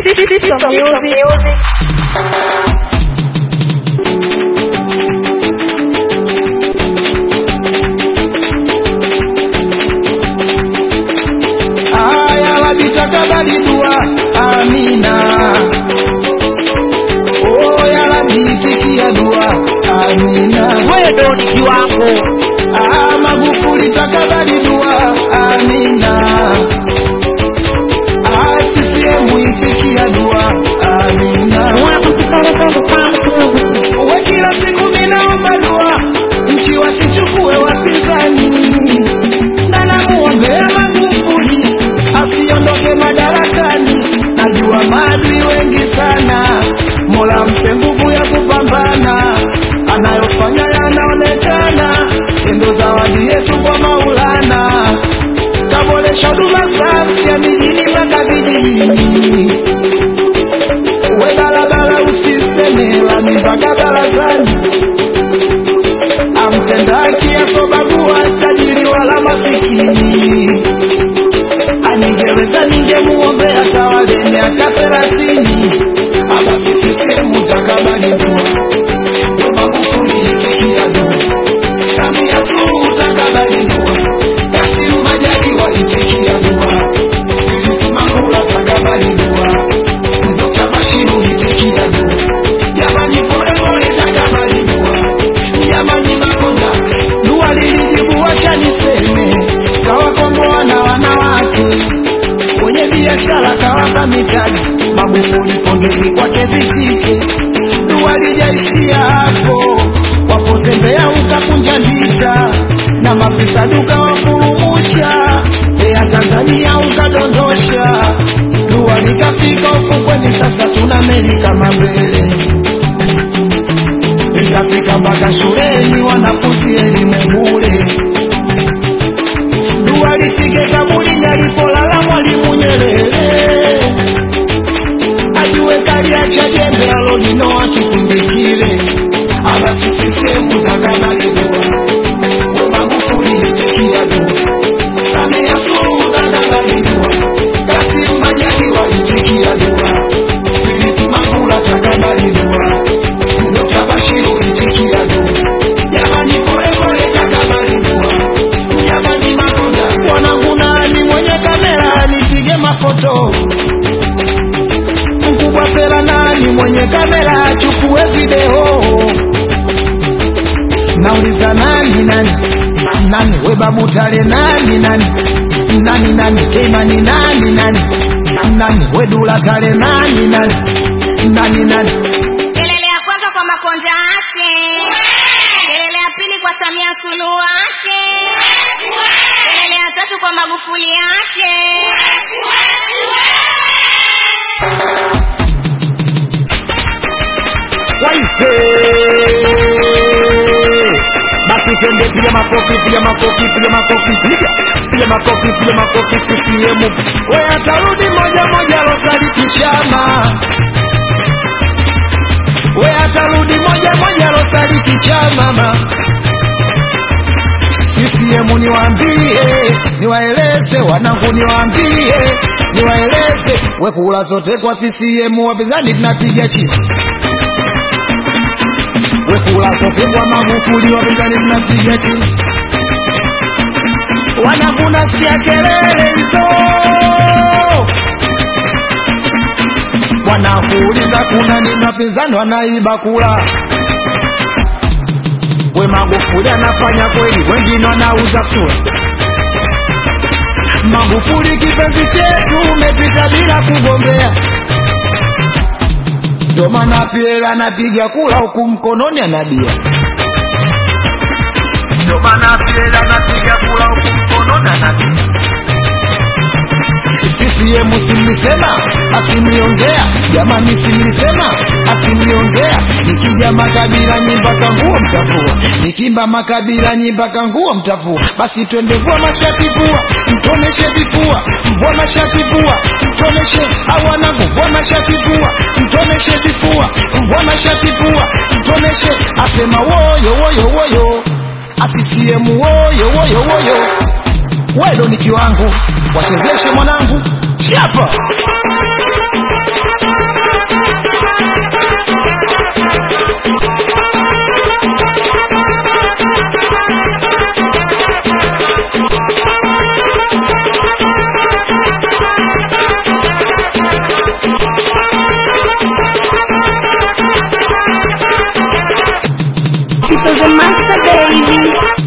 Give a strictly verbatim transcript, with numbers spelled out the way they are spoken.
Some music. Aya labitaka bali dua amina. Oh ya labitikia dua amina. Wewe ndo ni wangu. Ah Magufuli takabali dua amina. Ah sisi muitikia dua amina. Uwe kila siku ninaomba dua nchi wasichukue wapinzani. Na namuombea Magufuli asiondoke madarakani. Najua maadui wengi sana, Mola mpe nguvu ya kupambana. Anayofanya yanaonekana, endo zawadi yetu kwa Maulana. Kaboresha huduma safi ya mijini mpaka vijijini. Uwe barabara usiseme lami mpaka barazani. Amtenda haki asobagua tajiri wala masikini. Aningeweza ningemuombea tawale miaka thelathini. Aba sisi sehemu takabali dua Magufuli itikia dua. Samia Suluhu takabali dua. Kassim Majaliwa itikia dua. Philip Mangula takabali dua. Dokta Bashiru itikia dua. Jamani pole pole takabali dua. Jamani Makonda dua lilijibu, wacha niseme. Kawakomboa na wanawake wenye biashara, kawapa mitaji. Magufuli pongezi kwake zifike. Dua lijaishia hapo, wapozembea ukakunja ndita. Na mafisa duka wafurumusha, Air Tanzania ukadondosha. Dua likafika ufukweni, sasa tuna meli kama mbele. Likafika mpaka shuleni, wanafunzi elimu bure. Dua lifike kaburini alipolala Mwalimu Nyerere. Ajue kaliacha jembe alolinoa kipindi kile. Aba sisi sehemu takabali dua. We Magufuli itikia dua. Samia Suluhu takabali dua. Kassim Majaliwa itikia dua. Philip Mangula takabali dua. Dokta Bashiru itikia dua. Jamani pole pole takabali dua. Jamani Makonda wanangu, nani mwenye kamera nipige mafoto? Mkubwa Pela nani mwenye kamera achukue video? Nauliza nani nani nani? We Babu Tale nani nani nani nani? Keimani nani nani nani? We Dula Tale nani nani nani nani? Kelele ya kwanza kwa Makonda yake, kelele ya pili kwa Samia Suluhu yake, kelele ya tatu kwa Magufuli yake. Waite basi twende, piga makofi, piga makofi, piga makofi, piga piga makofi, piga makofi. Sisiemu we atarudi moja moja losaliti chama. We atarudi moja moja losaliti chama. Sisiemu niwaambie, niwaeleze wanangu, niwaambie, niwaeleze. We kula zote kwa sisiemu, wapinzani tunapiga chini. We kula zote kwa Magufuli, wapinzani tunapiga chini. Wanangu nasikia kelele hizo, wanakuuliza kuna nini, wapinzani wanaiba kula. We Magufuli anafanya kweli, wengine wanauza sura. Magufuli kipenzi chetu, umepita bila kugombea. Ndo maana Pela anapiga kula huku mkononi anadia. Ndo maana Pela anapiga kula huku mkononi anadia. Sisiemu simlisema asimliongea, jamani simlisema asimliongea. Nikija Makabila nyimba kanguo mtafua, nikimba Makabila nyimba kanguo mtafua. Basi twende vua mashati vua, mtoneshe vifua. Mvua mashati vua, mtoneshe hawanangu. Vua mashati vua, mtoneshe vifua. Mvua mashati vua, mtoneshe. Asema woyo woyo woyo, asisiemu woyo woyo woyo. Wewe ndo ni kiwangu, wachezeshe mwanangu chapa. So the master baby.